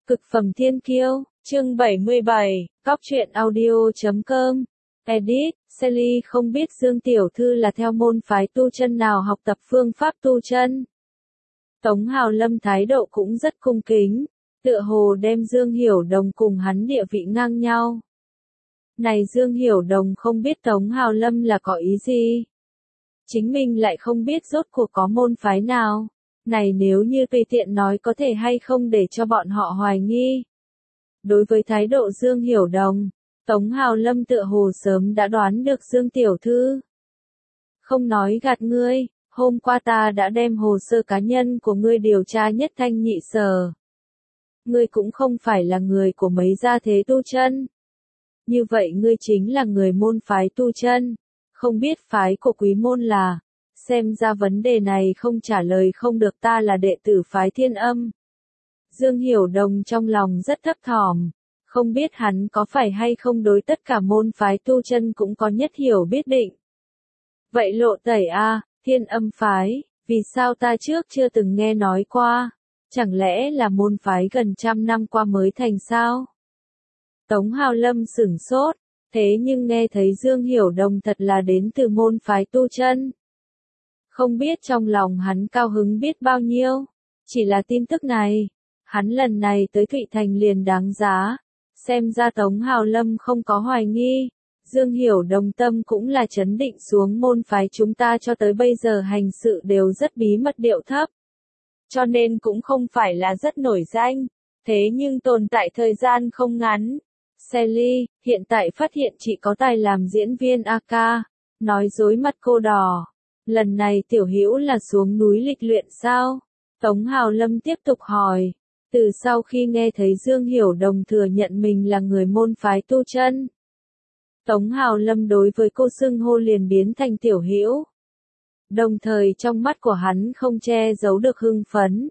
Cực phẩm thiên kiêu, chương 77, Cóc truyện audio.com. Edit, Sally không biết Dương Tiểu Thư là theo môn phái tu chân nào học tập phương pháp tu chân. Tống Hào Lâm thái độ cũng rất cung kính, tựa hồ đem Dương Hiểu Đồng cùng hắn địa vị ngang nhau. Này Dương Hiểu Đồng không biết Tống Hào Lâm là có ý gì. Chính mình lại không biết rốt cuộc có môn phái nào. Này nếu như tùy tiện nói có thể hay không để cho bọn họ hoài nghi. Đối với thái độ Dương Hiểu Đồng, Tống Hào Lâm tựa hồ sớm đã đoán được Dương Tiểu Thư. Không nói gạt ngươi, hôm qua ta đã đem hồ sơ cá nhân của ngươi điều tra nhất thanh nhị sở. Ngươi cũng không phải là người của mấy gia thế tu chân. Như vậy ngươi chính là người môn phái tu chân, không biết phái của quý môn là. Xem ra vấn đề này không trả lời không được, ta là đệ tử phái Thiên Âm. Dương Hiểu Đồng trong lòng rất thấp thỏm, không biết hắn có phải hay không đối tất cả môn phái tu chân cũng có nhất hiểu biết định. Vậy lộ tẩy a, Thiên Âm phái, vì sao ta trước chưa từng nghe nói qua, chẳng lẽ là môn phái gần 100 năm qua mới thành sao? Tống Hào Lâm sửng sốt, thế nhưng nghe thấy Dương Hiểu Đồng thật là đến từ môn phái tu chân. Không biết trong lòng hắn cao hứng biết bao nhiêu, chỉ là tin tức này, hắn lần này tới Thụy Thành liền đáng giá, xem ra Tống Hào Lâm không có hoài nghi, Dương Hiểu Đồng tâm cũng là chấn định xuống môn phái chúng ta cho tới bây giờ hành sự đều rất bí mật điệu thấp, cho nên cũng không phải là rất nổi danh, thế nhưng tồn tại thời gian không ngắn. Sally, hiện tại phát hiện chị có tài làm diễn viên AK, nói dối mặt cô đỏ. Lần này Tiểu Hữu là xuống núi lịch luyện sao? Tống Hào Lâm tiếp tục hỏi. Từ sau khi nghe thấy Dương Hiểu Đồng thừa nhận mình là người môn phái tu chân, Tống Hào Lâm đối với cô xưng hô liền biến thành Tiểu Hữu. Đồng thời trong mắt của hắn không che giấu được hưng phấn.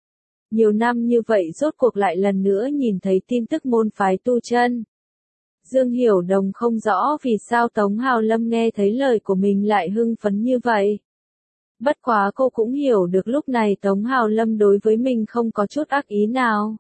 Nhiều năm như vậy rốt cuộc lại lần nữa nhìn thấy tin tức môn phái tu chân. Dương Hiểu Đồng không rõ vì sao Tống Hào Lâm nghe thấy lời của mình lại hưng phấn như vậy. Bất quá cô cũng hiểu được lúc này Tống Hào Lâm đối với mình không có chút ác ý nào.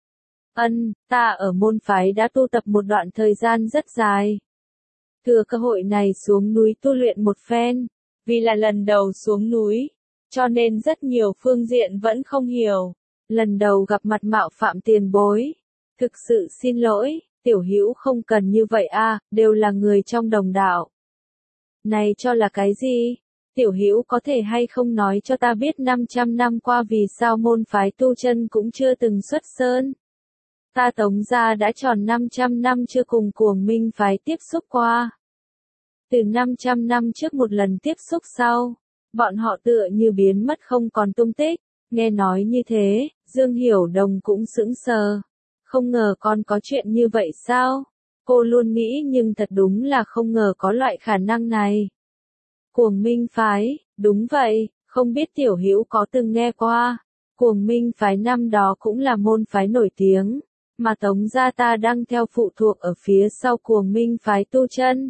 Ta ở môn phái đã tu tập một đoạn thời gian rất dài. Thừa cơ hội này xuống núi tu luyện một phen, vì là lần đầu xuống núi, cho nên rất nhiều phương diện vẫn không hiểu. Lần đầu gặp mặt mạo phạm tiền bối. Thực sự xin lỗi. Tiểu Hữu không cần như vậy a, đều là người trong đồng đạo. Này cho là cái gì? Tiểu Hữu có thể hay không nói cho ta biết 500 năm qua vì sao môn phái tu chân cũng chưa từng xuất sơn? Ta Tống gia đã tròn 500 năm chưa cùng Cuồng Minh phái tiếp xúc qua. Từ 500 năm trước một lần tiếp xúc sau, bọn họ tựa như biến mất không còn tung tích. Nghe nói như thế, Dương Hiểu Đồng cũng sững sờ. Không ngờ con có chuyện như vậy sao? Cô luôn nghĩ nhưng thật đúng là không ngờ có loại khả năng này. Cuồng Minh phái, đúng vậy, không biết Tiểu Hữu có từng nghe qua. Cuồng Minh phái năm đó cũng là môn phái nổi tiếng, mà Tống gia ta đang theo phụ thuộc ở phía sau Cuồng Minh phái tu chân.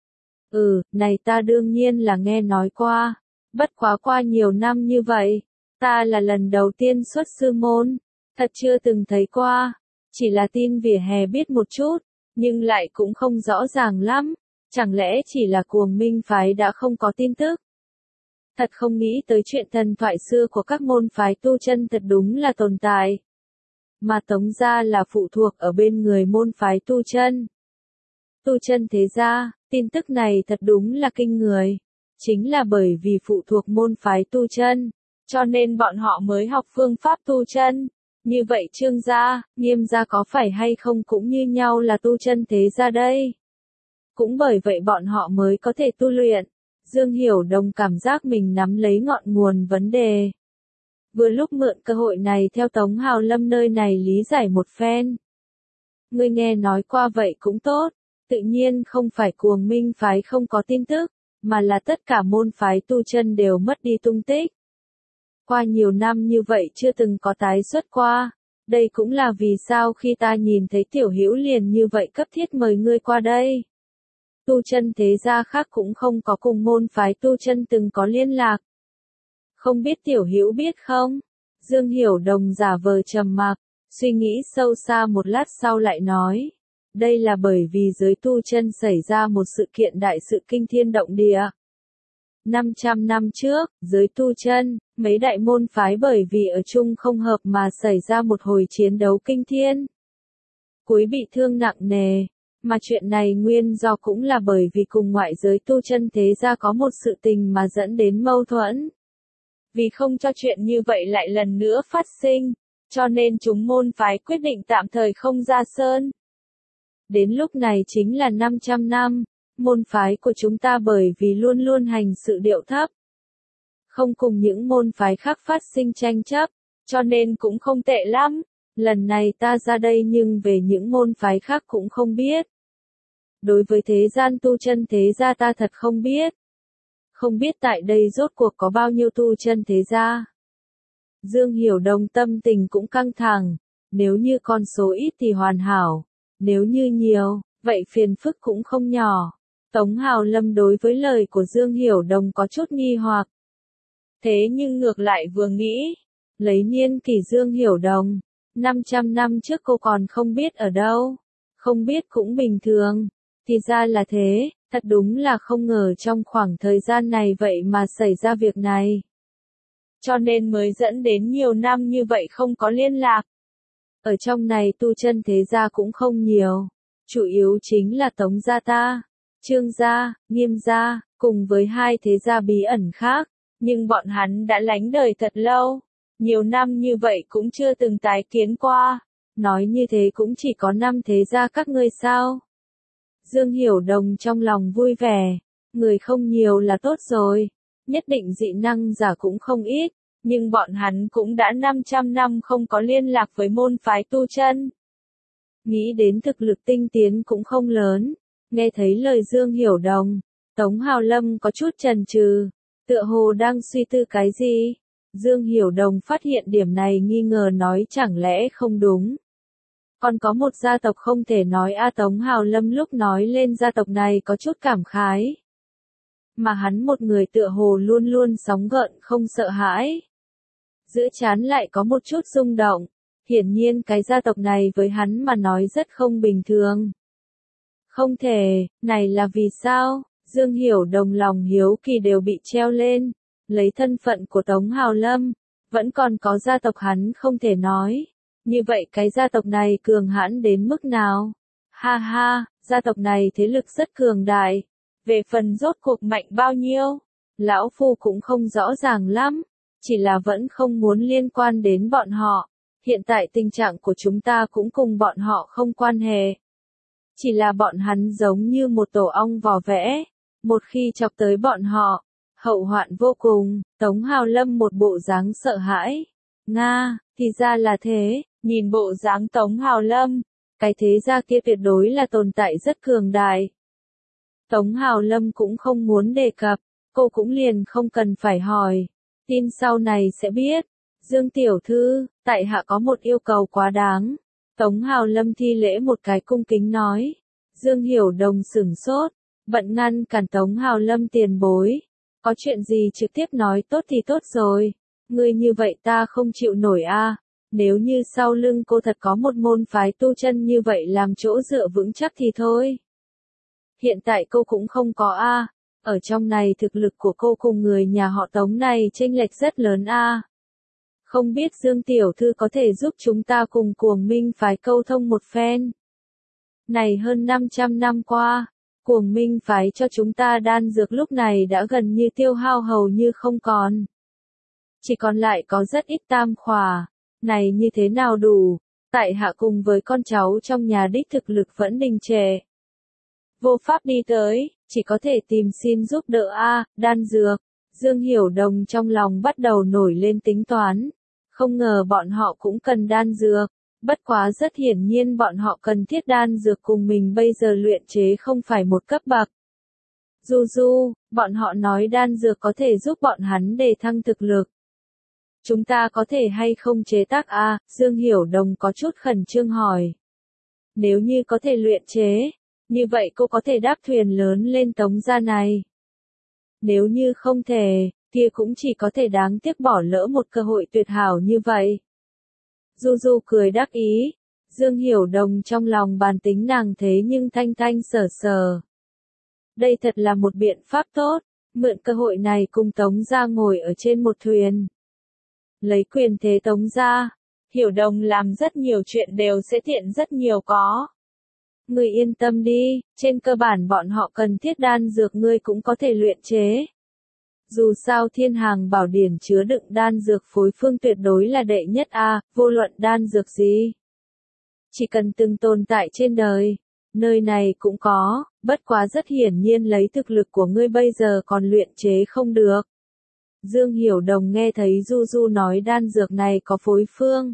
Này ta đương nhiên là nghe nói qua, bất quá qua nhiều năm như vậy, ta là lần đầu tiên xuất sư môn, thật chưa từng thấy qua. Chỉ là tin vỉa hè biết một chút, nhưng lại cũng không rõ ràng lắm, chẳng lẽ chỉ là Cuồng Minh phái đã không có tin tức. Thật không nghĩ tới chuyện thần thoại xưa của các môn phái tu chân thật đúng là tồn tại. Mà Tống gia là phụ thuộc ở bên người môn phái tu chân. Tu chân thế gia, tin tức này thật đúng là kinh người. Chính là bởi vì phụ thuộc môn phái tu chân, cho nên bọn họ mới học phương pháp tu chân. Như vậy Trương gia, Nghiêm gia có phải hay không cũng như nhau là tu chân thế gia đây? Cũng bởi vậy bọn họ mới có thể tu luyện. Dương Hiểu Đồng cảm giác mình nắm lấy ngọn nguồn vấn đề. Vừa lúc mượn cơ hội này theo Tống Hào Lâm nơi này lý giải một phen. Ngươi nghe nói qua vậy cũng tốt, tự nhiên không phải Cuồng Minh phái không có tin tức, mà là tất cả môn phái tu chân đều mất đi tung tích. Qua nhiều năm như vậy chưa từng có tái xuất qua, đây cũng là vì sao khi ta nhìn thấy Tiểu Hữu liền như vậy cấp thiết mời ngươi qua đây. Tu chân thế gia khác cũng không có cùng môn phái tu chân từng có liên lạc. Không biết Tiểu Hữu biết không? Dương Hiểu Đồng giả vờ trầm mặc, Suy nghĩ sâu xa một lát sau lại nói. Đây là bởi vì giới tu chân xảy ra một sự kiện đại sự kinh thiên động địa. 500 năm trước, giới tu chân, mấy đại môn phái bởi vì ở chung không hợp mà xảy ra một hồi chiến đấu kinh thiên. Cuối bị thương nặng nề, mà chuyện này nguyên do cũng là bởi vì cùng ngoại giới tu chân thế gia có một sự tình mà dẫn đến mâu thuẫn. Vì không cho chuyện như vậy lại lần nữa phát sinh, cho nên chúng môn phái quyết định tạm thời không ra sơn. Đến lúc này chính là 500 năm, môn phái của chúng ta bởi vì luôn luôn hành sự điệu thấp. Không cùng những môn phái khác phát sinh tranh chấp, cho nên cũng không tệ lắm. Lần này ta ra đây nhưng về những môn phái khác cũng không biết. Đối với thế gian tu chân thế gia ta thật không biết. Không biết tại đây rốt cuộc có bao nhiêu tu chân thế gia. Dương Hiểu Đông tâm tình cũng căng thẳng. Nếu như con số ít thì hoàn hảo. Nếu như nhiều, vậy phiền phức cũng không nhỏ. Tống Hào Lâm đối với lời của Dương Hiểu Đông có chút nghi hoặc. Thế nhưng ngược lại vừa nghĩ, lấy niên kỷ Dương Hiểu Đông, 500 năm trước cô còn không biết ở đâu, không biết cũng bình thường, thì ra là thế, thật đúng là không ngờ trong khoảng thời gian này vậy mà xảy ra việc này. Cho nên mới dẫn đến nhiều năm như vậy không có liên lạc. Ở trong này tu chân thế gia cũng không nhiều, chủ yếu chính là Tống gia ta, Trương gia, Nghiêm gia, cùng với hai thế gia bí ẩn khác, nhưng bọn hắn đã lánh đời thật lâu, nhiều năm như vậy cũng chưa từng tái kiến qua, nói như thế cũng chỉ có 5 thế gia các ngươi sao. Dương Hiểu Đông trong lòng vui vẻ, người không nhiều là tốt rồi, nhất định dị năng giả cũng không ít, nhưng bọn hắn cũng đã 500 năm không có liên lạc với môn phái tu chân. Nghĩ đến thực lực tinh tiến cũng không lớn, nghe thấy lời Dương Hiểu Đông, Tống Hào Lâm có chút chần chừ, tựa hồ đang suy tư cái gì. Dương Hiểu Đông phát hiện điểm này nghi ngờ nói chẳng lẽ không đúng. Còn có một gia tộc không thể nói Tống Hào Lâm lúc nói lên gia tộc này có chút cảm khái. Mà hắn một người tựa hồ luôn luôn sóng gợn không sợ hãi. Giữa trán lại có một chút rung động, hiển nhiên cái gia tộc này với hắn mà nói rất không bình thường. Không thể, này là vì sao? Dương Hiểu Đông lòng hiếu kỳ đều bị treo lên, lấy thân phận của Tống Hào Lâm, vẫn còn có gia tộc hắn không thể nói. Như vậy cái gia tộc này cường hãn đến mức nào? Ha ha, gia tộc này thế lực rất cường đại. Về phần rốt cuộc mạnh bao nhiêu? Lão Phu cũng không rõ ràng lắm. Chỉ là vẫn không muốn liên quan đến bọn họ. Hiện tại tình trạng của chúng ta cũng cùng bọn họ không quan hệ. Chỉ là bọn hắn giống như một tổ ong vò vẽ. Một khi chọc tới bọn họ, hậu hoạn vô cùng. Tống Hào Lâm một bộ dáng sợ hãi. Nga, thì ra là thế. Nhìn bộ dáng Tống Hào Lâm, cái thế gia kia tuyệt đối là tồn tại rất cường đại. Tống Hào Lâm cũng không muốn đề cập, cô cũng liền không cần phải hỏi. Tin sau này sẽ biết. Dương tiểu thư, tại hạ có một yêu cầu quá đáng. Tống Hào Lâm thi lễ một cái cung kính nói. Dương Hiểu Đông sửng sốt, bận ngăn cản Tống Hào Lâm tiền bối. Có chuyện gì trực tiếp nói tốt thì tốt rồi. Ngươi như vậy ta không chịu nổi Nếu như sau lưng cô thật có một môn phái tu chân như vậy làm chỗ dựa vững chắc thì thôi. Hiện tại cô cũng không có Ở trong này thực lực của cô cùng người nhà họ Tống này chênh lệch rất lớn Không biết Dương tiểu thư có thể giúp chúng ta cùng Cuồng Minh phái câu thông một phen. Này hơn 500 năm qua, Cuồng Minh phái cho chúng ta đan dược lúc này đã gần như tiêu hao hầu như không còn. Chỉ còn lại có rất ít tam khỏa. Này như thế nào đủ, tại hạ cùng với con cháu trong nhà đích thực lực vẫn đình trệ. Vô pháp đi tới, chỉ có thể tìm xin giúp đỡ đan dược. Dương Hiểu Đông trong lòng bắt đầu nổi lên tính toán. Không ngờ bọn họ cũng cần đan dược, bất quá rất hiển nhiên bọn họ cần thiết đan dược cùng mình bây giờ luyện chế không phải một cấp bậc. Du, bọn họ nói đan dược có thể giúp bọn hắn đề thăng thực lực. Chúng ta có thể hay không chế tác Dương Hiểu Đông có chút khẩn trương hỏi. Nếu như có thể luyện chế, như vậy cô có thể đáp thuyền lớn lên Tống gia này. Nếu như không thể, kia cũng chỉ có thể đáng tiếc bỏ lỡ một cơ hội tuyệt hảo như vậy. Du Du cười đắc ý. Dương Hiểu Đồng trong lòng bàn tính nàng thế nhưng thanh thanh sở sở. Đây thật là một biện pháp tốt, mượn cơ hội này cùng Tống gia ngồi ở trên một thuyền. Lấy quyền thế Tống gia, Hiểu Đồng làm rất nhiều chuyện đều sẽ tiện rất nhiều có. Ngươi yên tâm đi, trên cơ bản bọn họ cần thiết đan dược ngươi cũng có thể luyện chế. Dù sao thiên hàng bảo điển chứa đựng đan dược phối phương tuyệt đối là đệ nhất a, vô luận đan dược gì. Chỉ cần từng tồn tại trên đời, nơi này cũng có, bất quá rất hiển nhiên lấy thực lực của ngươi bây giờ còn luyện chế không được. Dương Hiểu Đồng nghe thấy Du Du nói đan dược này có phối phương.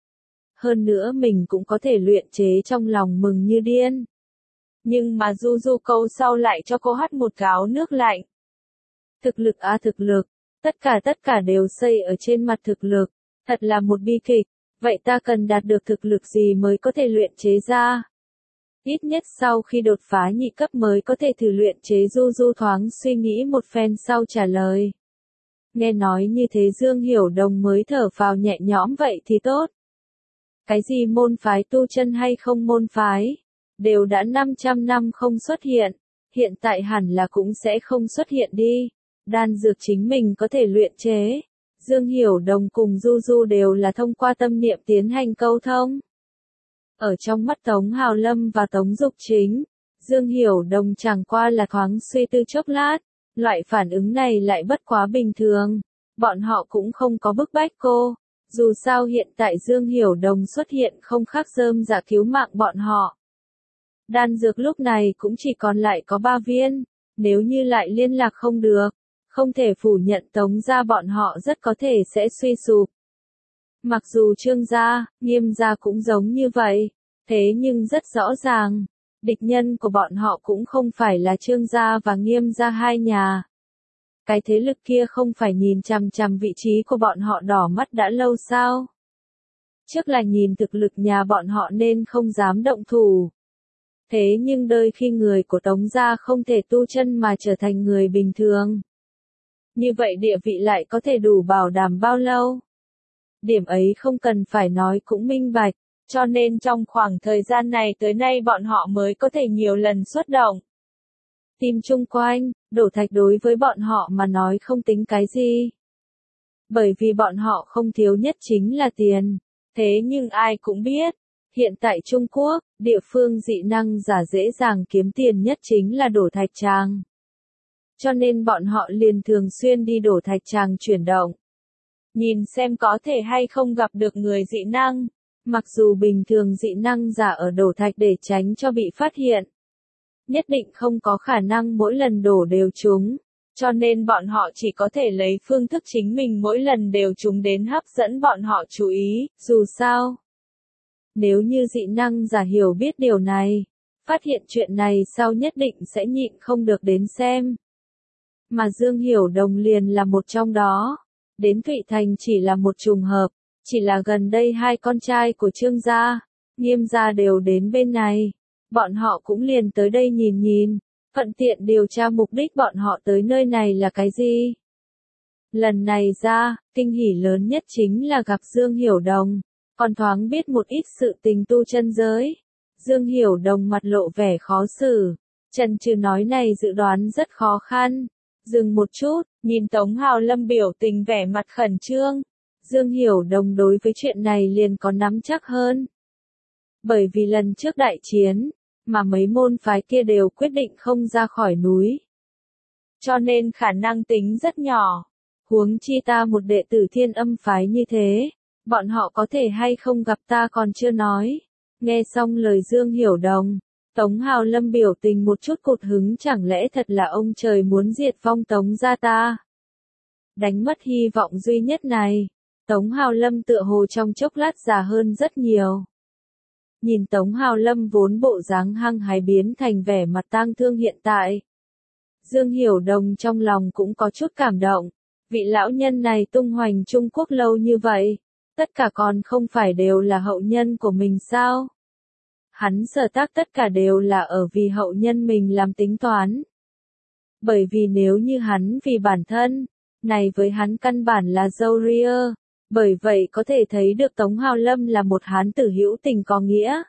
Hơn nữa mình cũng có thể luyện chế trong lòng mừng như điên. Nhưng mà Du Du câu sau lại cho cô hắt một gáo nước lạnh. Thực lực a thực lực, tất cả đều xây ở trên mặt thực lực, thật là một bi kịch, vậy ta cần đạt được thực lực gì mới có thể luyện chế ra? Ít nhất sau khi đột phá nhị cấp mới có thể thử luyện chế. Du Du thoáng suy nghĩ một phen sau trả lời. Nghe nói như thế Dương Hiểu Đồng mới thở phào nhẹ nhõm vậy thì tốt. Cái gì môn phái tu chân hay không môn phái, đều đã 500 năm không xuất hiện, hiện tại hẳn là cũng sẽ không xuất hiện đi. Đan dược chính mình có thể luyện chế. Dương Hiểu Đồng cùng Du Du đều là thông qua tâm niệm tiến hành câu thông. Ở trong mắt Tống Hào Lâm và Tống Dục Chính, Dương Hiểu Đồng chẳng qua là thoáng suy tư chốc lát, loại phản ứng này lại bất quá bình thường, bọn họ cũng không có bức bách cô, dù sao hiện tại Dương Hiểu Đồng xuất hiện không khác rơm rạ cứu mạng bọn họ. Đan dược lúc này cũng chỉ còn lại có 3 viên, nếu như lại liên lạc không được, không thể phủ nhận Tống gia bọn họ rất có thể sẽ suy sụp. Mặc dù Trương gia, Nghiêm gia cũng giống như vậy, thế nhưng rất rõ ràng, địch nhân của bọn họ cũng không phải là Trương gia và Nghiêm gia hai nhà. Cái thế lực kia không phải nhìn chằm chằm vị trí của bọn họ đỏ mắt đã lâu sao? Trước là nhìn thực lực nhà bọn họ nên không dám động thủ. Thế nhưng đôi khi người của Tống gia không thể tu chân mà trở thành người bình thường. Như vậy địa vị lại có thể đủ bảo đảm bao lâu? Điểm ấy không cần phải nói cũng minh bạch, cho nên trong khoảng thời gian này tới nay bọn họ mới có thể nhiều lần xuất động. Tìm chung quanh, đổ thạch đối với bọn họ mà nói không tính cái gì. Bởi vì bọn họ không thiếu nhất chính là tiền. Thế nhưng ai cũng biết, hiện tại Trung Quốc, địa phương dị năng giả dễ dàng kiếm tiền nhất chính là đổ thạch tràng. Cho nên bọn họ liền thường xuyên đi đổ thạch tràng chuyển động. Nhìn xem có thể hay không gặp được người dị năng. Mặc dù bình thường dị năng giả ở đổ thạch để tránh cho bị phát hiện. Nhất định không có khả năng mỗi lần đổ đều trúng. Cho nên bọn họ chỉ có thể lấy phương thức chính mình mỗi lần đều trúng đến hấp dẫn bọn họ chú ý, dù sao. Nếu như dị năng giả hiểu biết điều này, phát hiện chuyện này sau nhất định sẽ nhịn không được đến xem. Mà Dương Hiểu Đồng liền là một trong đó. Đến Thụy Thành chỉ là một trùng hợp, chỉ là gần đây hai con trai của Trương gia, Nghiêm gia đều đến bên này. Bọn họ cũng liền tới đây nhìn nhìn, thuận tiện điều tra mục đích bọn họ tới nơi này là cái gì. Lần này ra, kinh hỉ lớn nhất chính là gặp Dương Hiểu Đồng, còn thoáng biết một ít sự tình tu chân giới. Dương Hiểu Đồng mặt lộ vẻ khó xử, chần chừ nói này dự đoán rất khó khăn. Dừng một chút, nhìn Tống Hào Lâm biểu tình vẻ mặt khẩn trương. Dương Hiểu Đồng đối với chuyện này liền có nắm chắc hơn. Bởi vì lần trước đại chiến, mà mấy môn phái kia đều quyết định không ra khỏi núi. Cho nên khả năng tính rất nhỏ. Huống chi ta một đệ tử Thiên Âm phái như thế, bọn họ có thể hay không gặp ta còn chưa nói. Nghe xong lời Dương Hiểu Đồng, Tống Hào Lâm biểu tình một chút cụt hứng, chẳng lẽ thật là ông trời muốn diệt vong Tống gia ta? Đánh mất hy vọng duy nhất này, Tống Hào Lâm tựa hồ trong chốc lát già hơn rất nhiều. Nhìn Tống Hào Lâm vốn bộ dáng hăng hái biến thành vẻ mặt tang thương hiện tại. Dương Hiểu Đồng trong lòng cũng có chút cảm động, vị lão nhân này tung hoành Trung Quốc lâu như vậy, tất cả còn không phải đều là hậu nhân của mình sao? Hắn sở tác tất cả đều là ở vì hậu nhân mình làm tính toán. Bởi vì nếu như hắn vì bản thân, này với hắn căn bản là dâu ria, Bởi vậy có thể thấy được Tống Hào Lâm là một hán tử hữu tình có nghĩa.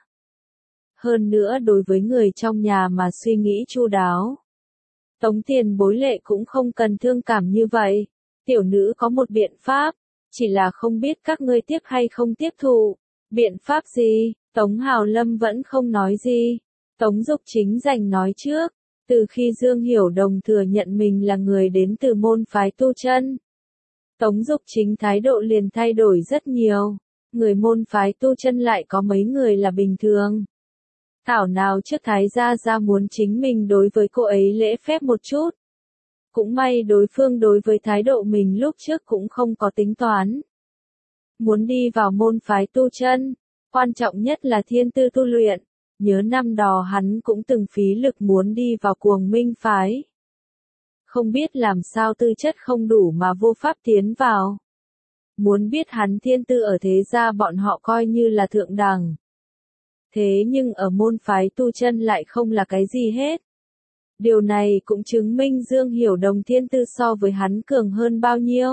Hơn nữa đối với người trong nhà mà suy nghĩ chu đáo. Tống Tiền Bối Lệ cũng không cần thương cảm như vậy. Tiểu nữ có một biện pháp, chỉ là không biết các ngươi tiếp hay không tiếp thụ. Biện pháp gì? Tống Hào Lâm vẫn không nói gì. Tống Dục Chính giành nói trước. Từ khi Dương Hiểu Đồng thừa nhận mình là người đến từ môn phái tu chân, Tống Dục Chính thái độ liền thay đổi rất nhiều. Người môn phái tu chân lại có mấy người là bình thường. Thảo nào trước thái gia gia muốn chính mình đối với cô ấy lễ phép một chút. Cũng may đối phương đối với thái độ mình lúc trước cũng không có tính toán. Muốn đi vào môn phái tu chân, quan trọng nhất là thiên tư tu luyện. Nhớ năm đó hắn cũng từng phí lực muốn đi vào Cuồng Minh phái. Không biết làm sao tư chất không đủ mà vô pháp tiến vào. Muốn biết hắn thiên tư ở thế gia bọn họ coi như là thượng đẳng. Thế nhưng ở môn phái tu chân lại không là cái gì hết. Điều này cũng chứng minh Dương Hiểu Đồng thiên tư so với hắn cường hơn bao nhiêu.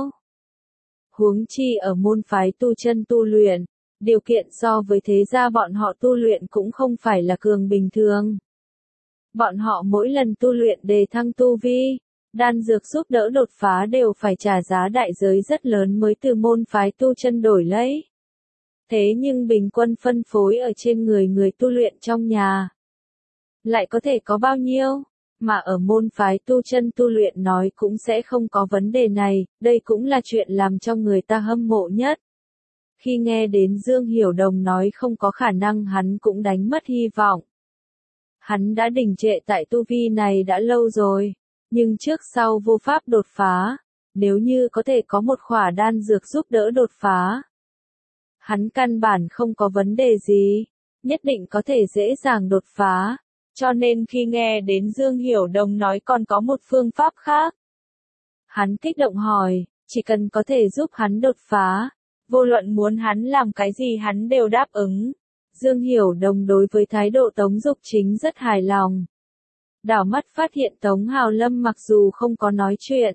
Huống chi ở môn phái tu chân tu luyện, điều kiện so với thế gia bọn họ tu luyện cũng không phải là cường bình thường. Bọn họ mỗi lần tu luyện đề thăng tu vi, đan dược giúp đỡ đột phá đều phải trả giá đại giới rất lớn mới từ môn phái tu chân đổi lấy. Thế nhưng bình quân phân phối ở trên người tu luyện trong nhà, lại có thể có bao nhiêu, mà ở môn phái tu chân tu luyện nói cũng sẽ không có vấn đề này, đây cũng là chuyện làm cho người ta hâm mộ nhất. Khi nghe đến Dương Hiểu Đồng nói không có khả năng hắn cũng đánh mất hy vọng. Hắn đã đình trệ tại tu vi này đã lâu rồi, nhưng trước sau vô pháp đột phá, nếu như có thể có một khỏa đan dược giúp đỡ đột phá. Hắn căn bản không có vấn đề gì, nhất định có thể dễ dàng đột phá, cho nên khi nghe đến Dương Hiểu Đồng nói còn có một phương pháp khác. Hắn kích động hỏi, chỉ cần có thể giúp hắn đột phá, vô luận muốn hắn làm cái gì hắn đều đáp ứng. Dương Hiểu Đồng đối với thái độ Tống Dục Chính rất hài lòng. Đảo mắt phát hiện Tống Hào Lâm mặc dù không có nói chuyện,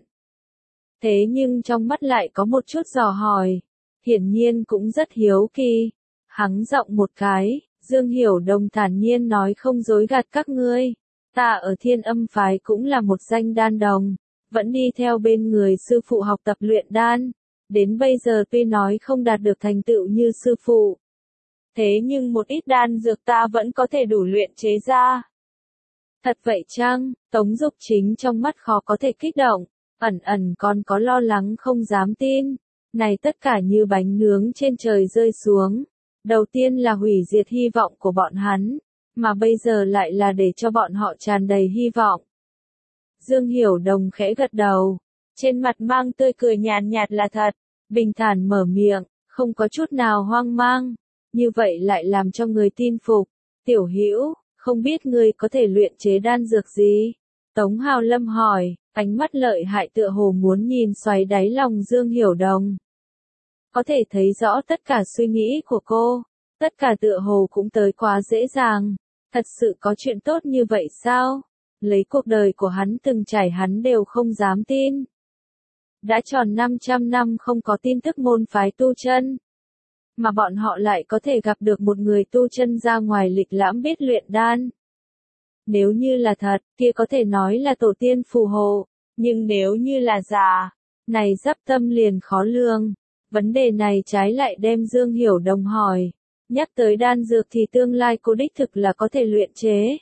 thế nhưng trong mắt lại có một chút dò hỏi, hiển nhiên cũng rất hiếu kỳ. Hắng giọng một cái, Dương Hiểu Đồng thản nhiên nói không dối gạt các ngươi. Ta ở Thiên Âm phái cũng là một danh đan đồng, vẫn đi theo bên người sư phụ học tập luyện đan. Đến bây giờ tuy nói không đạt được thành tựu như sư phụ, thế nhưng một ít đan dược ta vẫn có thể đủ luyện chế ra. Thật vậy chăng? Tống Dục Chính trong mắt khó có thể kích động, ẩn ẩn còn có lo lắng không dám tin. Này tất cả như bánh nướng trên trời rơi xuống. Đầu tiên là hủy diệt hy vọng của bọn hắn, mà bây giờ lại là để cho bọn họ tràn đầy hy vọng. Dương Hiểu Đồng khẽ gật đầu, trên mặt mang tươi cười nhàn nhạt là thật, bình thản mở miệng, không có chút nào hoang mang, như vậy lại làm cho người tin phục. Tiểu Hữu, không biết ngươi có thể luyện chế đan dược gì? Tống Hào Lâm hỏi, ánh mắt lợi hại tựa hồ muốn nhìn xoáy đáy lòng Dương Hiểu Đồng. Có thể thấy rõ tất cả suy nghĩ của cô, tất cả tựa hồ cũng tới quá dễ dàng. Thật sự có chuyện tốt như vậy sao? Lấy cuộc đời của hắn từng trải hắn đều không dám tin. Đã tròn 500 năm không có tin tức môn phái tu chân, mà bọn họ lại có thể gặp được một người tu chân ra ngoài lịch lãm biết luyện đan. Nếu như là thật, kia có thể nói là tổ tiên phù hộ, nhưng nếu như là giả, này dấp tâm liền khó lường. Vấn đề này trái lại đem Dương Hiểu Đồng hỏi, nhắc tới đan dược thì tương lai cô đích thực là có thể luyện chế.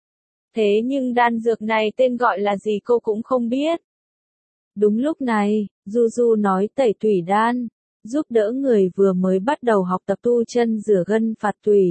Thế nhưng đan dược này tên gọi là gì cô cũng không biết. Đúng lúc này, Du Du nói tẩy tủy đan, giúp đỡ người vừa mới bắt đầu học tập tu chân rửa gân phạt tủy.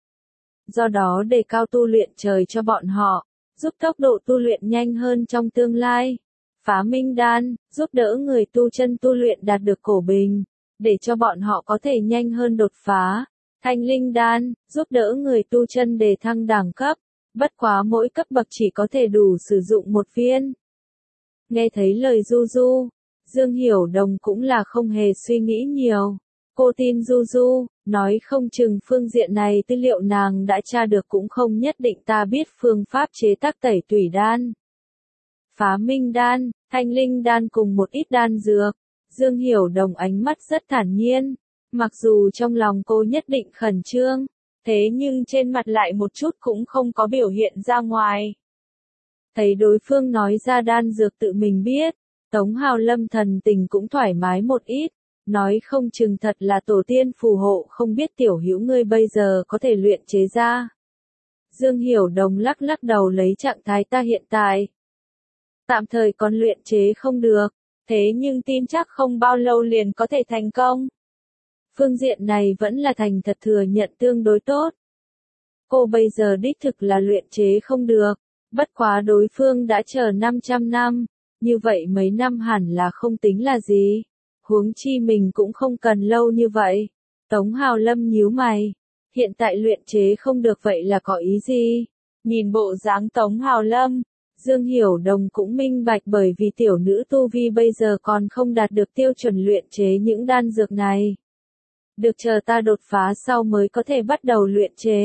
Do đó đề cao tu luyện trời cho bọn họ, giúp tốc độ tu luyện nhanh hơn trong tương lai. Phá Minh đan, giúp đỡ người tu chân tu luyện đạt được cổ bình, để cho bọn họ có thể nhanh hơn đột phá. Thanh Linh đan, giúp đỡ người tu chân đề thăng đẳng cấp, bất quá mỗi cấp bậc chỉ có thể đủ sử dụng một viên. Nghe thấy lời Du Du, Dương Hiểu Đồng cũng là không hề suy nghĩ nhiều. Cô tin Du Du, nói không chừng phương diện này tư liệu nàng đã tra được cũng không nhất định ta biết phương pháp chế tác tẩy tủy đan. Phá Minh đan, Thanh Linh đan cùng một ít đan dược, Dương Hiểu Đồng ánh mắt rất thản nhiên, mặc dù trong lòng cô nhất định khẩn trương, thế nhưng trên mặt lại một chút cũng không có biểu hiện ra ngoài. Thấy đối phương nói ra đan dược tự mình biết, Tống Hào Lâm thần tình cũng thoải mái một ít, nói không chừng thật là tổ tiên phù hộ, không biết tiểu hữu ngươi bây giờ có thể luyện chế ra. Dương Hiểu Đồng lắc lắc đầu lấy trạng thái ta hiện tại. Tạm thời còn luyện chế không được, thế nhưng tin chắc không bao lâu liền có thể thành công. Phương diện này vẫn là thành thật thừa nhận tương đối tốt. Cô bây giờ đích thực là luyện chế không được, bất quá đối phương đã chờ 500 năm, như vậy mấy năm hẳn là không tính là gì. Huống chi mình cũng không cần lâu như vậy. Tống Hào Lâm nhíu mày, hiện tại luyện chế không được vậy là có ý gì? Nhìn bộ dáng Tống Hào Lâm, Dương Hiểu Đồng cũng minh bạch bởi vì tiểu nữ tu vi bây giờ còn không đạt được tiêu chuẩn luyện chế những đan dược này. Được chờ ta đột phá sau mới có thể bắt đầu luyện chế.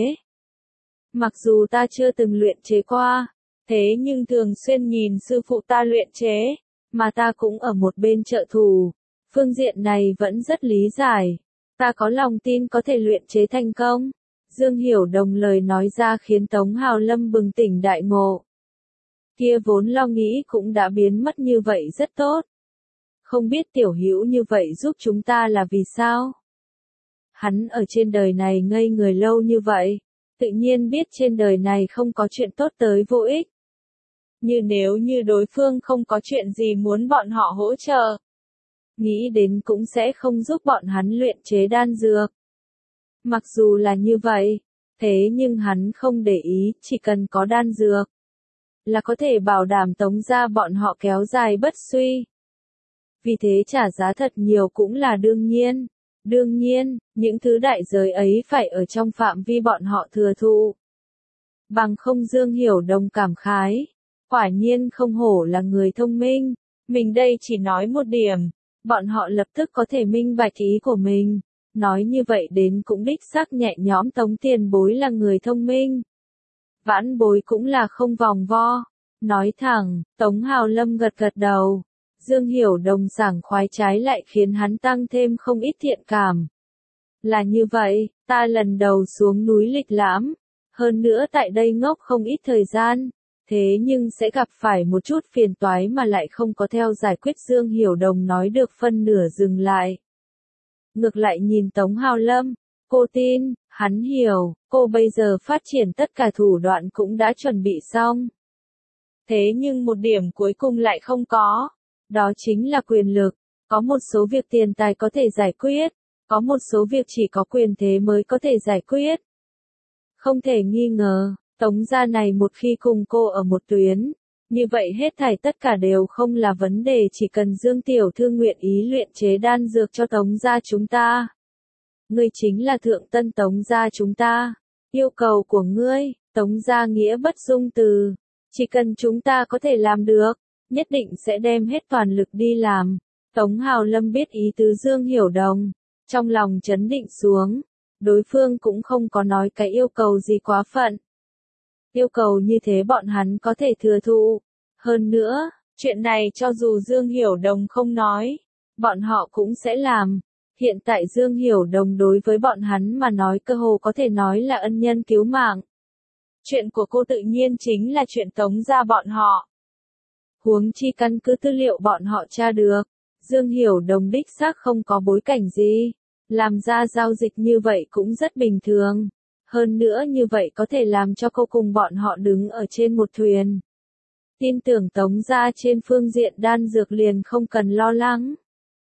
Mặc dù ta chưa từng luyện chế qua, thế nhưng thường xuyên nhìn sư phụ ta luyện chế, mà ta cũng ở một bên trợ thủ. Phương diện này vẫn rất lý giải. Ta có lòng tin có thể luyện chế thành công. Dương Hiểu Đồng lời nói ra khiến Tống Hào Lâm bừng tỉnh đại ngộ. Kia vốn lo nghĩ cũng đã biến mất như vậy rất tốt. Không biết tiểu hữu như vậy giúp chúng ta là vì sao? Hắn ở trên đời này ngây người lâu như vậy, tự nhiên biết trên đời này không có chuyện tốt tới vô ích. Như nếu như đối phương không có chuyện gì muốn bọn họ hỗ trợ, nghĩ đến cũng sẽ không giúp bọn hắn luyện chế đan dược. Mặc dù là như vậy, thế nhưng hắn không để ý, chỉ cần có đan dược, là có thể bảo đảm Tống gia bọn họ kéo dài bất suy. Vì thế trả giá thật nhiều cũng là đương nhiên. Đương nhiên, những thứ đại giới ấy phải ở trong phạm vi bọn họ thừa thụ. Bằng không Dương Hiểu Đồng cảm khái. Quả nhiên không hổ là người thông minh. Mình đây chỉ nói một điểm. Bọn họ lập tức có thể minh bạch ý của mình. Nói như vậy đến cũng đích xác nhẹ nhõm Tống tiền bối là người thông minh. Vãn bối cũng là không vòng vo. Nói thẳng, Tống Hào Lâm gật gật đầu. Dương Hiểu Đồng sảng khoái trái lại khiến hắn tăng thêm không ít thiện cảm. Là như vậy, ta lần đầu xuống núi lịch lãm, hơn nữa tại đây ngốc không ít thời gian, thế nhưng sẽ gặp phải một chút phiền toái mà lại không có theo giải quyết. Dương Hiểu Đồng nói được phân nửa dừng lại. Ngược lại nhìn Tống Hào Lâm, cô tin, hắn hiểu, cô bây giờ phát triển tất cả thủ đoạn cũng đã chuẩn bị xong. Thế nhưng một điểm cuối cùng lại không có. Đó chính là quyền lực. Có một số việc tiền tài có thể giải quyết, có một số việc chỉ có quyền thế mới có thể giải quyết. Không thể nghi ngờ, Tống gia này một khi cùng cô ở một tuyến, như vậy hết thảy tất cả đều không là vấn đề, chỉ cần Dương tiểu thư nguyện ý luyện chế đan dược cho Tống gia chúng ta. Ngươi chính là thượng tân Tống gia chúng ta. Yêu cầu của ngươi, Tống gia nghĩa bất dung từ. Chỉ cần chúng ta có thể làm được, nhất định sẽ đem hết toàn lực đi làm. Tống Hào Lâm biết ý tứ Dương Hiểu Đồng, trong lòng chấn định xuống. Đối phương cũng không có nói cái yêu cầu gì quá phận. Yêu cầu như thế bọn hắn có thể thừa thụ. Hơn nữa, chuyện này cho dù Dương Hiểu Đồng không nói, bọn họ cũng sẽ làm. Hiện tại Dương Hiểu Đồng đối với bọn hắn mà nói cơ hồ có thể nói là ân nhân cứu mạng. Chuyện của cô tự nhiên chính là chuyện Tống gia bọn họ. Huống chi căn cứ tư liệu bọn họ tra được, Dương Hiểu Đồng đích xác không có bối cảnh gì, làm ra giao dịch như vậy cũng rất bình thường. Hơn nữa như vậy có thể làm cho cô cùng bọn họ đứng ở trên một thuyền. Tin tưởng Tống gia trên phương diện đan dược liền không cần lo lắng.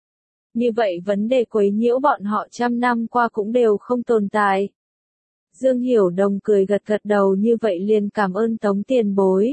Như vậy vấn đề quấy nhiễu bọn họ trăm năm qua cũng đều không tồn tại. Dương Hiểu Đồng cười gật gật đầu, như vậy liền cảm ơn Tống tiền bối.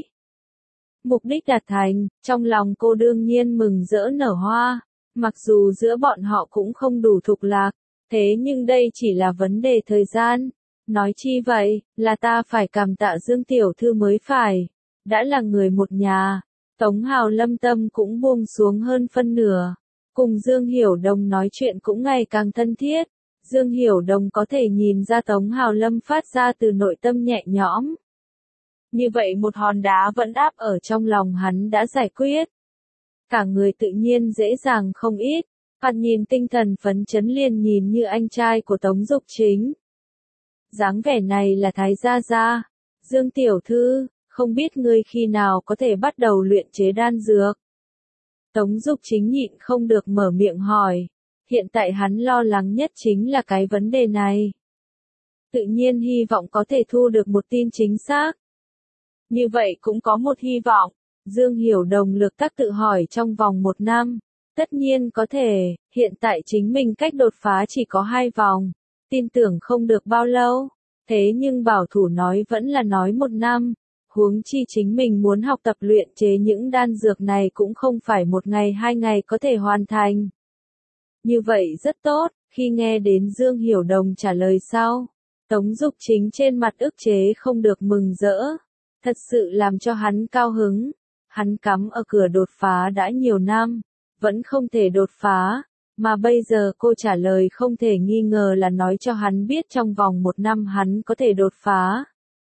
Mục đích đạt thành, trong lòng cô đương nhiên mừng rỡ nở hoa, mặc dù giữa bọn họ cũng không đủ thục lạc, thế nhưng đây chỉ là vấn đề thời gian. Nói chi vậy, là ta phải cảm tạ Dương tiểu thư mới phải, đã là người một nhà. Tống Hào Lâm tâm cũng buông xuống hơn phân nửa, cùng Dương Hiểu Đồng nói chuyện cũng ngày càng thân thiết. Dương Hiểu Đồng có thể nhìn ra Tống Hào Lâm phát ra từ nội tâm nhẹ nhõm. Như vậy một hòn đá vẫn áp ở trong lòng hắn đã giải quyết. Cả người tự nhiên dễ dàng không ít, Thoạt nhìn tinh thần phấn chấn liền nhìn như anh trai của Tống Dục Chính. Dáng vẻ này là Thái gia gia. Dương tiểu thư, không biết ngươi khi nào có thể bắt đầu luyện chế đan dược. Tống Dục Chính nhịn không được mở miệng hỏi. Hiện tại hắn lo lắng nhất chính là cái vấn đề này. Tự nhiên hy vọng có thể thu được một tin chính xác. Như vậy cũng có một hy vọng. Dương Hiểu Đồng lược tác tự hỏi trong vòng 1 năm. Tất nhiên có thể, hiện tại chính mình cách đột phá chỉ có 2 vòng. Tin tưởng không được bao lâu. Thế nhưng bảo thủ nói vẫn là nói 1 năm. Huống chi chính mình muốn học tập luyện chế những đan dược này cũng không phải 1 ngày 2 ngày có thể hoàn thành. Như vậy rất tốt, khi nghe đến Dương Hiểu Đồng trả lời sau. Tống Dục Chính trên mặt ức chế không được mừng rỡ. Thật sự làm cho hắn cao hứng. Hắn cắm ở cửa đột phá đã nhiều năm, vẫn không thể đột phá, mà bây giờ cô trả lời không thể nghi ngờ là nói cho hắn biết trong vòng 1 năm hắn có thể đột phá.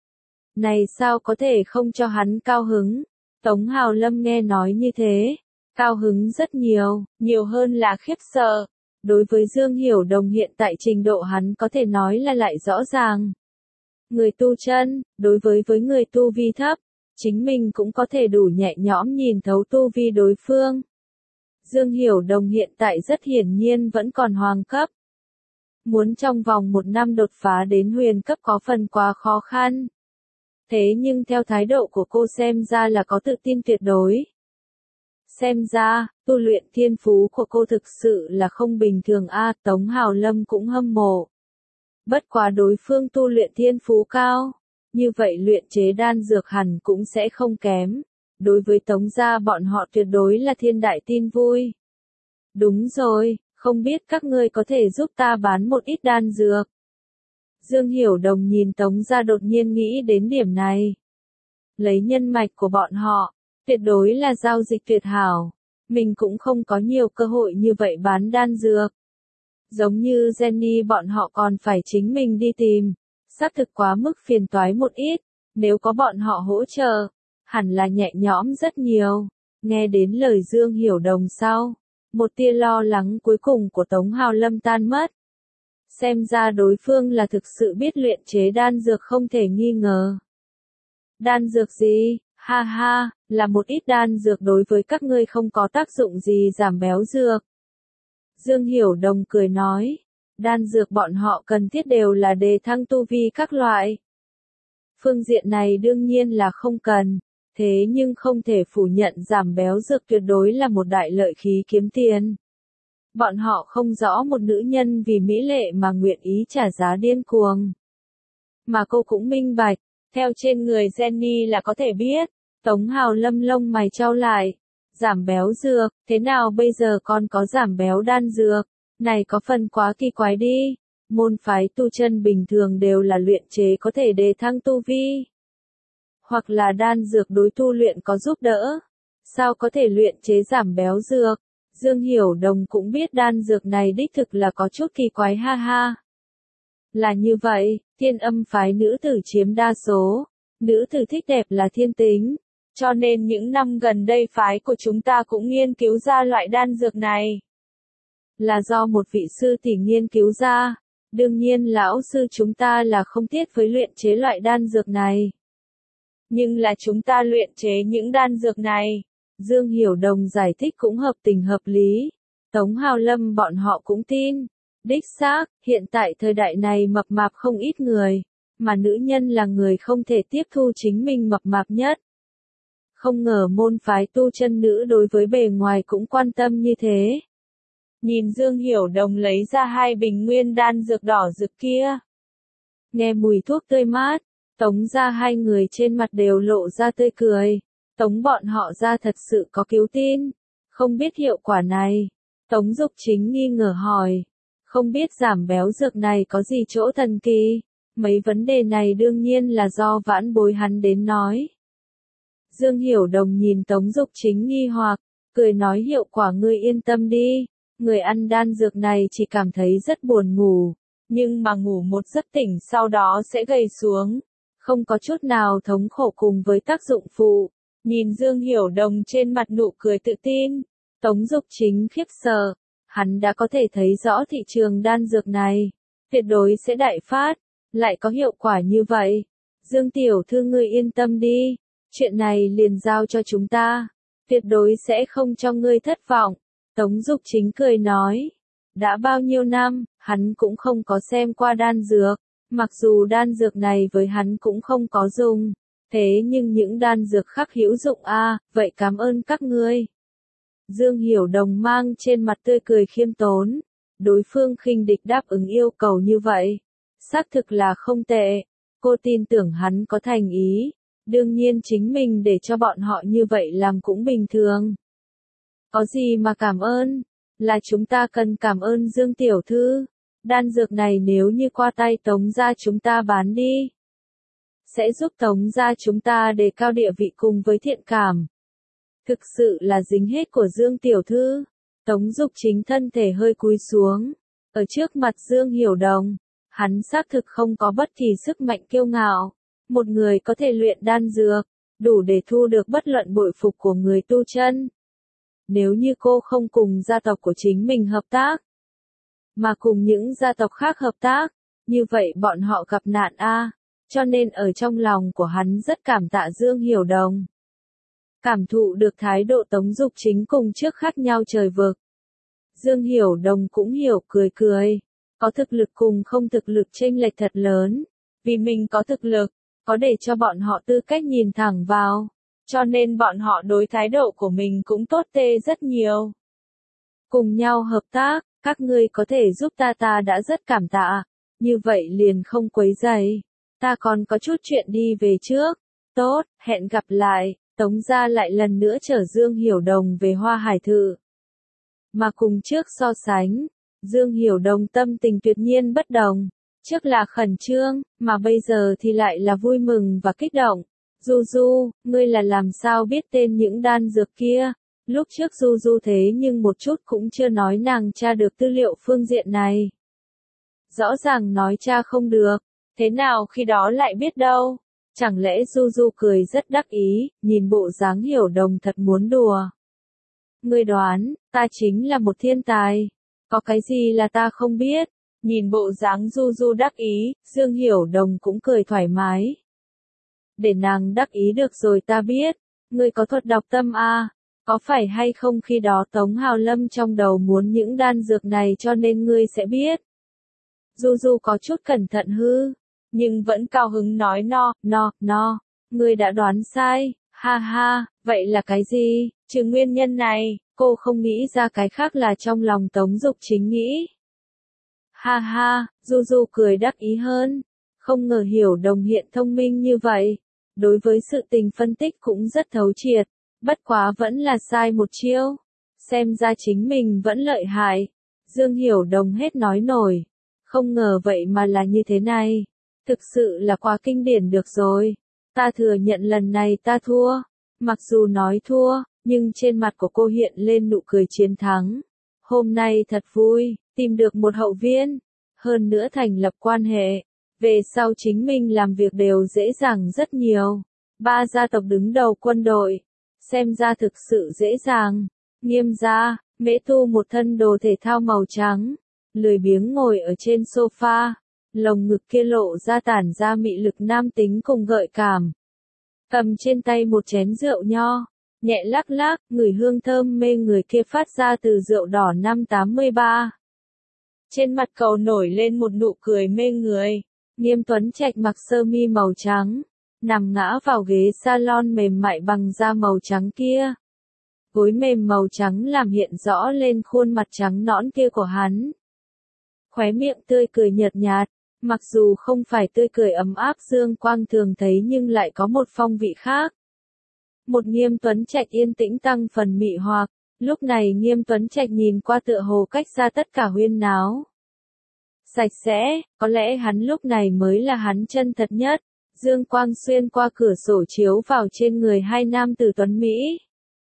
Này sao có thể không cho hắn cao hứng? Tống Hào Lâm nghe nói như thế, cao hứng rất nhiều, nhiều hơn là khiếp sợ. Đối với Dương Hiểu Đồng hiện tại trình độ hắn có thể nói là lại rõ ràng. Người tu chân, đối với người tu vi thấp, chính mình cũng có thể đủ nhẹ nhõm nhìn thấu tu vi đối phương. Dương Hiểu Đồng hiện tại rất hiển nhiên vẫn còn hoàng cấp. Muốn trong vòng 1 năm đột phá đến huyền cấp có phần quá khó khăn. Thế nhưng theo thái độ của cô xem ra là có tự tin tuyệt đối. Xem ra, tu luyện thiên phú của cô thực sự là không bình thường Tống Hào Lâm cũng hâm mộ. Bất quá đối phương tu luyện thiên phú cao, như vậy luyện chế đan dược hẳn cũng sẽ không kém. Đối với Tống gia bọn họ tuyệt đối là thiên đại tin vui. Đúng rồi, không biết các ngươi có thể giúp ta bán một ít đan dược. Dương Hiểu Đồng nhìn Tống gia đột nhiên nghĩ đến điểm này. Lấy nhân mạch của bọn họ, tuyệt đối là giao dịch tuyệt hảo. Mình cũng không có nhiều cơ hội như vậy bán đan dược. Giống như Jenny bọn họ còn phải chính mình đi tìm. Xác thực quá mức phiền toái một ít, nếu có bọn họ hỗ trợ, hẳn là nhẹ nhõm rất nhiều. Nghe đến lời Dương Hiểu Đồng sau, một tia lo lắng cuối cùng của Tống Hào Lâm tan mất. Xem ra đối phương là thực sự biết luyện chế đan dược không thể nghi ngờ. Đan dược gì? Ha ha, là một ít đan dược đối với các ngươi không có tác dụng gì giảm béo dược. Dương Hiểu Đồng cười nói, đan dược bọn họ cần thiết đều là đề thăng tu vi các loại. Phương diện này đương nhiên là không cần, thế nhưng không thể phủ nhận giảm béo dược tuyệt đối là một đại lợi khí kiếm tiền. Bọn họ không rõ một nữ nhân vì mỹ lệ mà nguyện ý trả giá điên cuồng. Mà cô cũng minh bạch, theo trên người Jenny là có thể biết, Tống Hào Lâm lông mày chau lại. Giảm béo dược, thế nào bây giờ còn có giảm béo đan dược? Này có phần quá kỳ quái đi. Môn phái tu chân bình thường đều là luyện chế có thể đề thăng tu vi. Hoặc là đan dược đối tu luyện có giúp đỡ. Sao có thể luyện chế giảm béo dược? Dương Hiểu Đồng cũng biết đan dược này đích thực là có chút kỳ quái ha ha. Là như vậy, Thiên Âm phái nữ tử chiếm đa số. Nữ tử thích đẹp là thiên tính. Cho nên những năm gần đây phái của chúng ta cũng nghiên cứu ra loại đan dược này. Là do một vị sư tỷ nghiên cứu ra. Đương nhiên lão sư chúng ta là không tiếc với luyện chế loại đan dược này. Nhưng là chúng ta luyện chế những đan dược này. Dương Hiểu Đồng giải thích cũng hợp tình hợp lý. Tống Hào Lâm bọn họ cũng tin. Đích xác, hiện tại thời đại này mập mạp không ít người. Mà nữ nhân là người không thể tiếp thu chính mình mập mạp nhất. Không ngờ môn phái tu chân nữ đối với bề ngoài cũng quan tâm như thế. Nhìn Dương Hiểu Đồng lấy ra 2 bình nguyên đan dược đỏ rực kia. Nghe mùi thuốc tươi mát, Tống ra 2 người trên mặt đều lộ ra tươi cười. Tống bọn họ ra thật sự có cứu tin. Không biết hiệu quả này. Tống Dục Chính nghi ngờ hỏi. Không biết giảm béo dược này có gì chỗ thần kỳ. Mấy vấn đề này đương nhiên là do vãn bối hắn đến nói. Dương Hiểu Đồng nhìn Tống Dục Chính nghi hoặc, cười nói hiệu quả ngươi yên tâm đi, người ăn đan dược này chỉ cảm thấy rất buồn ngủ, nhưng mà ngủ một giấc tỉnh sau đó sẽ gầy xuống, không có chút nào thống khổ cùng với tác dụng phụ. Nhìn Dương Hiểu Đồng trên mặt nụ cười tự tin, Tống Dục Chính khiếp sợ, Hắn đã có thể thấy rõ thị trường đan dược này, tuyệt đối sẽ đại phát, lại có hiệu quả như vậy. Dương tiểu thư ngươi yên tâm đi, chuyện này liền giao cho chúng ta, tuyệt đối sẽ không cho ngươi thất vọng. Tống Dục Chính cười nói, đã bao nhiêu năm, hắn cũng không có xem qua đan dược, mặc dù đan dược này với hắn cũng không có dùng, thế nhưng những đan dược khác hữu dụng a, vậy cảm ơn các ngươi. Dương Hiểu Đồng mang trên mặt tươi cười khiêm tốn, đối phương khinh địch đáp ứng yêu cầu như vậy, xác thực là không tệ, cô tin tưởng hắn có thành ý, đương nhiên chính mình để cho bọn họ như vậy làm cũng bình thường. Có gì mà cảm ơn, là chúng ta cần cảm ơn Dương tiểu thư, đan dược này nếu như qua tay Tống gia chúng ta bán đi, sẽ giúp Tống gia chúng ta đề cao địa vị cùng với thiện cảm. Thực sự là dính hết của Dương tiểu thư. Tống Dục Chính thân thể hơi cúi xuống, ở trước mặt Dương Hiểu Đồng, hắn xác thực không có bất kỳ sức mạnh kiêu ngạo, một người có thể luyện đan dược, đủ để thu được bất luận bội phục của người tu chân. Nếu như cô không cùng gia tộc của chính mình hợp tác, mà cùng những gia tộc khác hợp tác, như vậy bọn họ gặp nạn a, cho nên ở trong lòng của hắn rất cảm tạ Dương Hiểu Đồng. Cảm thụ được thái độ Tống Dục Chính cùng trước khác nhau trời vực. Dương Hiểu Đồng cũng hiểu cười cười, có thực lực cùng không thực lực chênh lệch thật lớn, vì mình có thực lực, có để cho bọn họ tư cách nhìn thẳng vào, cho nên bọn họ đối thái độ của mình cũng tốt tê rất nhiều. Cùng nhau hợp tác, các ngươi có thể giúp ta đã rất cảm tạ, như vậy liền không quấy rầy, ta còn có chút chuyện đi về trước, tốt, hẹn gặp lại. Tống gia lại lần nữa chở Dương Hiểu Đồng về Hoa Hải Thự. Mà cùng trước so sánh, Dương Hiểu Đồng tâm tình tuyệt nhiên bất đồng. Trước là khẩn trương, mà bây giờ thì lại là vui mừng và kích động. Du Du, ngươi là làm sao biết tên những đan dược kia? Lúc trước Du Du thế nhưng một chút cũng chưa nói nàng tra được tư liệu phương diện này. Rõ ràng nói tra không được, thế nào khi đó lại biết đâu? Chẳng lẽ Du Du cười rất đắc ý, nhìn bộ dáng Hiểu Đồng thật muốn đùa. Ngươi đoán, ta chính là một thiên tài. Có cái gì là ta không biết? Nhìn bộ dáng Du Du đắc ý, Dương Hiểu Đồng cũng cười thoải mái. Để nàng đắc ý được rồi ta biết, ngươi có thuật đọc tâm a, có phải hay không khi đó Tống Hào Lâm trong đầu muốn những đan dược này cho nên ngươi sẽ biết. Du Du có chút cẩn thận hư, nhưng vẫn cao hứng nói no, ngươi đã đoán sai, ha ha, vậy là cái gì, trừ nguyên nhân này, cô không nghĩ ra cái khác là trong lòng Tống Dục Chính nghĩ. Ha ha, Du Du cười đắc ý hơn, không ngờ Hiểu Đồng hiện thông minh như vậy, đối với sự tình phân tích cũng rất thấu triệt, bất quá vẫn là sai một chiêu, xem ra chính mình vẫn lợi hại, Dương Hiểu Đồng hết nói nổi, không ngờ vậy mà là như thế này. Thực sự là quá kinh điển được rồi. Ta thừa nhận lần này ta thua. Mặc dù nói thua, nhưng trên mặt của cô hiện lên nụ cười chiến thắng. Hôm nay thật vui, tìm được một hậu viên. Hơn nữa thành lập quan hệ. Về sau chính mình làm việc đều dễ dàng rất nhiều. 3 gia tộc đứng đầu quân đội. Xem ra thực sự dễ dàng. Nghiêm gia, Mễ Tu một thân đồ thể thao màu trắng. Lười biếng ngồi ở trên sofa. Lồng ngực kia lộ ra tản ra mị lực nam tính cùng gợi cảm. Cầm trên tay một chén rượu nho, nhẹ lắc lắc, ngửi hương thơm mê người kia phát ra từ rượu đỏ năm 83. Trên mặt cậu nổi lên một nụ cười mê người, Nghiêm Tuấn Trạch mặc sơ mi màu trắng, nằm ngã vào ghế salon mềm mại bằng da màu trắng kia. Gối mềm màu trắng làm hiện rõ lên khuôn mặt trắng nõn kia của hắn. Khóe miệng tươi cười nhợt nhạt. Mặc dù không phải tươi cười ấm áp dương quang thường thấy nhưng lại có một phong vị khác. Một Nghiêm Tuấn Trạch yên tĩnh tăng phần mị hoặc, lúc này Nghiêm Tuấn Trạch nhìn qua tựa hồ cách ra tất cả huyên náo. Sạch sẽ, có lẽ hắn lúc này mới là hắn chân thật nhất, dương quang xuyên qua cửa sổ chiếu vào trên người hai nam tử tuấn Mỹ.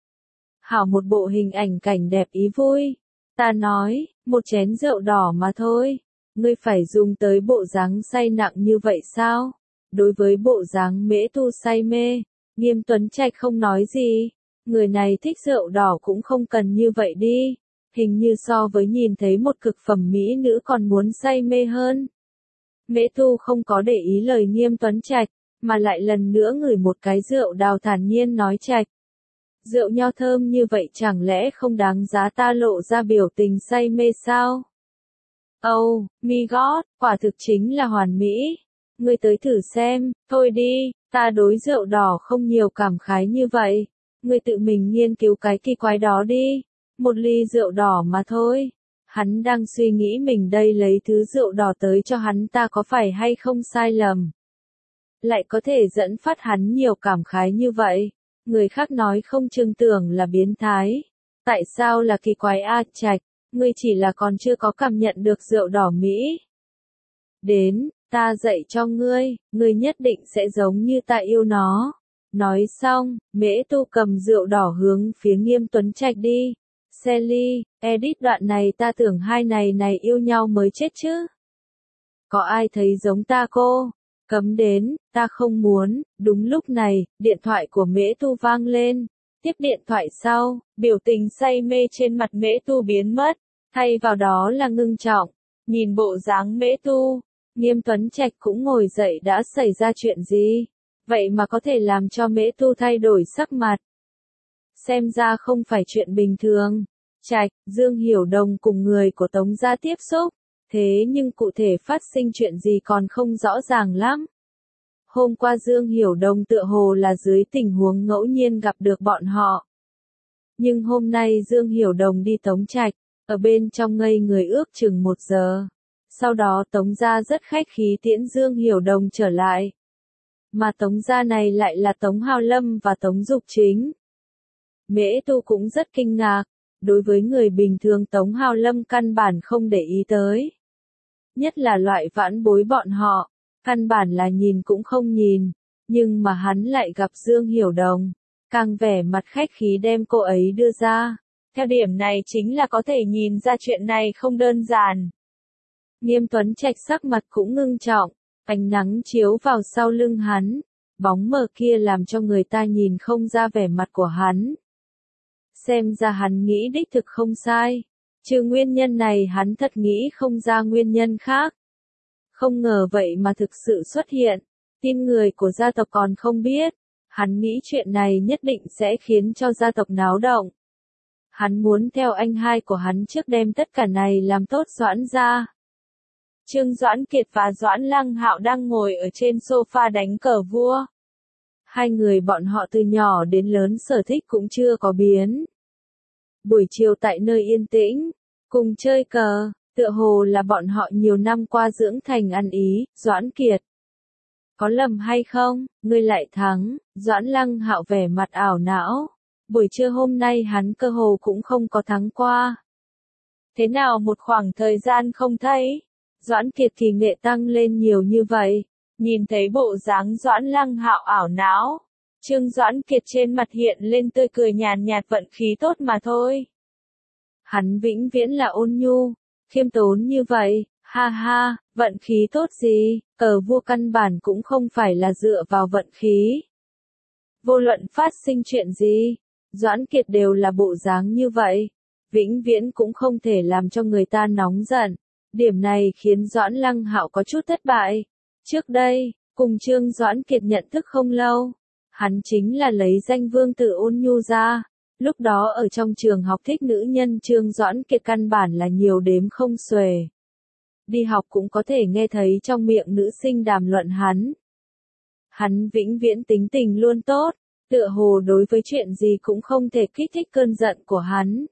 Hảo một bộ hình ảnh cảnh đẹp ý vui. Ta nói, một chén rượu đỏ mà thôi. Ngươi phải dùng tới bộ dáng say nặng như vậy sao? Đối với bộ dáng Mễ Tu say mê, Nghiêm Tuấn Trạch không nói gì. Người này thích rượu đỏ cũng không cần như vậy đi. hình như so với nhìn thấy một cực phẩm mỹ nữ còn muốn say mê hơn. Mễ Tu không có để ý lời Nghiêm Tuấn Trạch, mà lại lần nữa ngửi một cái rượu đào thản nhiên nói Trạch. Rượu nho thơm như vậy chẳng lẽ không đáng giá ta lộ ra biểu tình say mê sao? Oh, my God, quả thực chính là hoàn mỹ. Ngươi tới thử xem, thôi đi, ta đối rượu đỏ không nhiều cảm khái như vậy. Ngươi tự mình nghiên cứu cái kỳ quái đó đi. Một ly rượu đỏ mà thôi. Hắn đang suy nghĩ mình đây lấy thứ rượu đỏ tới cho hắn ta có phải hay không sai lầm. Lại có thể dẫn phát hắn nhiều cảm khái như vậy. Người khác nói không chừng tưởng là biến thái. Tại sao là kỳ quái a Trạch, ngươi chỉ là còn chưa có cảm nhận được rượu đỏ Mỹ. Đến, ta dạy cho ngươi nhất định sẽ giống như ta yêu nó. Nói xong, Mễ Tu cầm rượu đỏ hướng phía Nghiêm Tuấn Trạch đi. Sally, edit đoạn này ta tưởng hai này yêu nhau mới chết chứ. Có ai thấy giống ta cô? Cấm đến, ta không muốn. Đúng lúc này, điện thoại của Mễ Tu vang lên. Tiếp điện thoại sau, biểu tình say mê trên mặt Mễ Tu biến mất, thay vào đó là ngưng trọng. Nhìn bộ dáng Mễ Tu, Nghiêm Tuấn Trạch cũng ngồi dậy, đã xảy ra chuyện gì? Vậy mà có thể làm cho Mễ Tu thay đổi sắc mặt. Xem ra không phải chuyện bình thường. Trạch, Dương Hiểu Đồng cùng người của Tống gia tiếp xúc, thế nhưng cụ thể phát sinh chuyện gì còn không rõ ràng lắm. Hôm qua Dương Hiểu Đồng tựa hồ là dưới tình huống ngẫu nhiên gặp được bọn họ. Nhưng hôm nay Dương Hiểu Đồng đi Tống Trạch, ở bên trong ngây người ước chừng 1 giờ. Sau đó Tống gia rất khách khí tiễn Dương Hiểu Đồng trở lại. Mà Tống gia này lại là Tống Hào Lâm và Tống Dục Chính. Mễ Tu cũng rất kinh ngạc. Đối với người bình thường Tống Hào Lâm căn bản không để ý tới. Nhất là loại vãn bối bọn họ, căn bản là nhìn cũng không nhìn. Nhưng mà hắn lại gặp Dương Hiểu Đồng, càng vẻ mặt khách khí đem cô ấy đưa ra. Theo điểm này chính là có thể nhìn ra chuyện này không đơn giản. Nghiêm Tuấn Trạch sắc mặt cũng ngưng trọng, ánh nắng chiếu vào sau lưng hắn. Bóng mờ kia làm cho người ta nhìn không ra vẻ mặt của hắn. Xem ra hắn nghĩ đích thực không sai. Trừ nguyên nhân này hắn thật nghĩ không ra nguyên nhân khác. Không ngờ vậy mà thực sự xuất hiện. Tin người của gia tộc còn không biết. Hắn nghĩ chuyện này nhất định sẽ khiến cho gia tộc náo động. Hắn muốn theo anh hai của hắn trước đem tất cả này làm tốt Doãn gia. Trương Doãn Kiệt và Doãn Lăng Hạo đang ngồi ở trên sofa đánh cờ vua. Hai người bọn họ từ nhỏ đến lớn sở thích cũng chưa có biến. Buổi chiều tại nơi yên tĩnh, cùng chơi cờ, tựa hồ là bọn họ nhiều năm qua dưỡng thành ăn ý. Doãn Kiệt, có lầm hay không, ngươi lại thắng. Doãn Lăng Hạo vẻ mặt ảo não. Buổi trưa hôm nay hắn cơ hồ cũng không có thắng qua. Thế nào một khoảng thời gian không thấy, Doãn Kiệt thì nghệ tăng lên nhiều như vậy. Nhìn thấy bộ dáng Doãn Lăng Hạo ảo não, Trương Doãn Kiệt trên mặt hiện lên tươi cười nhàn nhạt, vận khí tốt mà thôi. Hắn vĩnh viễn là ôn nhu, khiêm tốn như vậy, ha ha, vận khí tốt gì, cờ vua căn bản cũng không phải là dựa vào vận khí. Vô luận phát sinh chuyện gì, Doãn Kiệt đều là bộ dáng như vậy, vĩnh viễn cũng không thể làm cho người ta nóng giận. Điểm này khiến Doãn Lăng Hạo có chút thất bại. Trước đây, cùng Trương Doãn Kiệt nhận thức không lâu, hắn chính là lấy danh vương tử ôn nhu ra. Lúc đó ở trong trường học thích nữ nhân Trương Doãn Kiệt căn bản là nhiều đếm không xuể. Đi học cũng có thể nghe thấy trong miệng nữ sinh đàm luận hắn. Hắn vĩnh viễn tính tình luôn tốt, tựa hồ đối với chuyện gì cũng không thể kích thích cơn giận của hắn.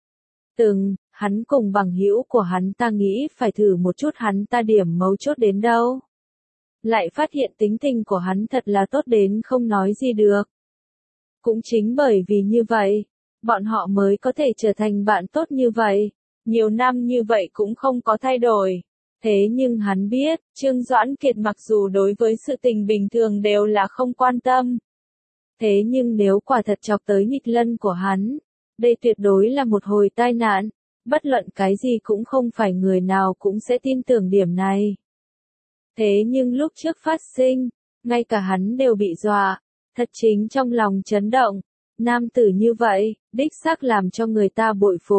Hắn cùng bằng hữu của hắn ta nghĩ phải thử một chút hắn ta điểm mấu chốt đến đâu. Lại phát hiện tính tình của hắn thật là tốt đến không nói gì được. Cũng chính bởi vì như vậy, bọn họ mới có thể trở thành bạn tốt như vậy. Nhiều năm như vậy cũng không có thay đổi. Thế nhưng hắn biết, Trương Doãn Kiệt mặc dù đối với sự tình bình thường đều là không quan tâm. Thế nhưng nếu quả thật chọc tới nghịch lân của hắn, đây tuyệt đối là một hồi tai nạn. Bất luận cái gì cũng không phải người nào cũng sẽ tin tưởng điểm này. Thế nhưng lúc trước phát sinh, ngay cả hắn đều bị dọa, thật chính trong lòng chấn động. Nam tử như vậy, đích xác làm cho người ta bội phục.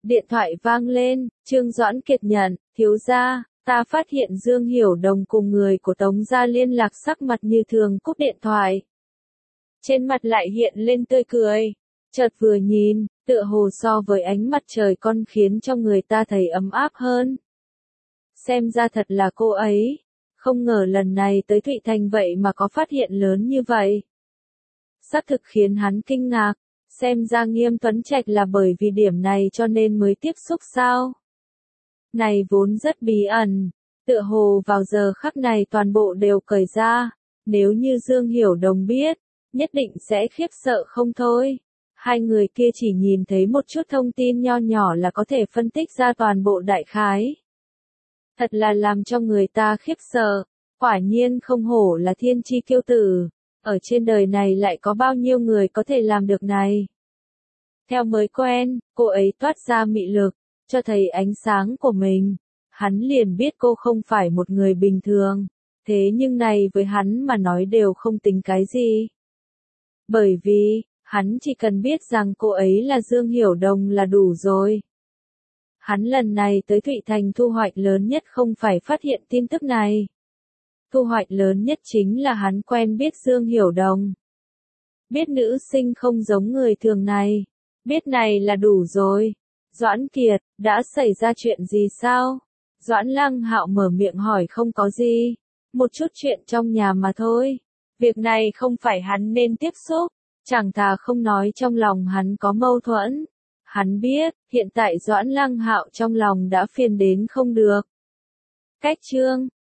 Điện thoại vang lên, Trương Doãn Kiệt nhận, thiếu gia, ta phát hiện Dương Hiểu Đồng cùng người của Tống gia liên lạc, sắc mặt như thường cúp điện thoại. Trên mặt lại hiện lên tươi cười, chợt vừa nhìn, tựa hồ so với ánh mặt trời con khiến cho người ta thấy ấm áp hơn. Xem ra thật là cô ấy, không ngờ lần này tới Thụy Thành vậy mà có phát hiện lớn như vậy. Xác thực khiến hắn kinh ngạc, xem ra Nghiêm Tuấn Trạch là bởi vì điểm này cho nên mới tiếp xúc sao. Này vốn rất bí ẩn, tựa hồ vào giờ khắc này toàn bộ đều cởi ra, nếu như Dương Hiểu Đồng biết, nhất định sẽ khiếp sợ không thôi. Hai người kia chỉ nhìn thấy một chút thông tin nho nhỏ là có thể phân tích ra toàn bộ đại khái. Thật là làm cho người ta khiếp sợ, quả nhiên không hổ là thiên chi kiêu tử, ở trên đời này lại có bao nhiêu người có thể làm được này. Theo mới quen, cô ấy toát ra mị lực, cho thấy ánh sáng của mình, hắn liền biết cô không phải một người bình thường, thế nhưng này với hắn mà nói đều không tính cái gì. Bởi vì, hắn chỉ cần biết rằng cô ấy là Dương Hiểu Đồng là đủ rồi. Hắn lần này tới Thụy Thành thu hoạch lớn nhất không phải phát hiện tin tức này. Thu hoạch lớn nhất chính là hắn quen biết Dương Hiểu Đồng. Biết nữ sinh không giống người thường này. Biết này là đủ rồi. Doãn Kiệt, đã xảy ra chuyện gì sao? Doãn Lăng Hạo mở miệng hỏi. Không có gì. Một chút chuyện trong nhà mà thôi. Việc này không phải hắn nên tiếp xúc. Chẳng thà không nói trong lòng hắn có mâu thuẫn. Hắn biết, hiện tại Doãn Lăng Hạo trong lòng đã phiền đến không được. Cách chương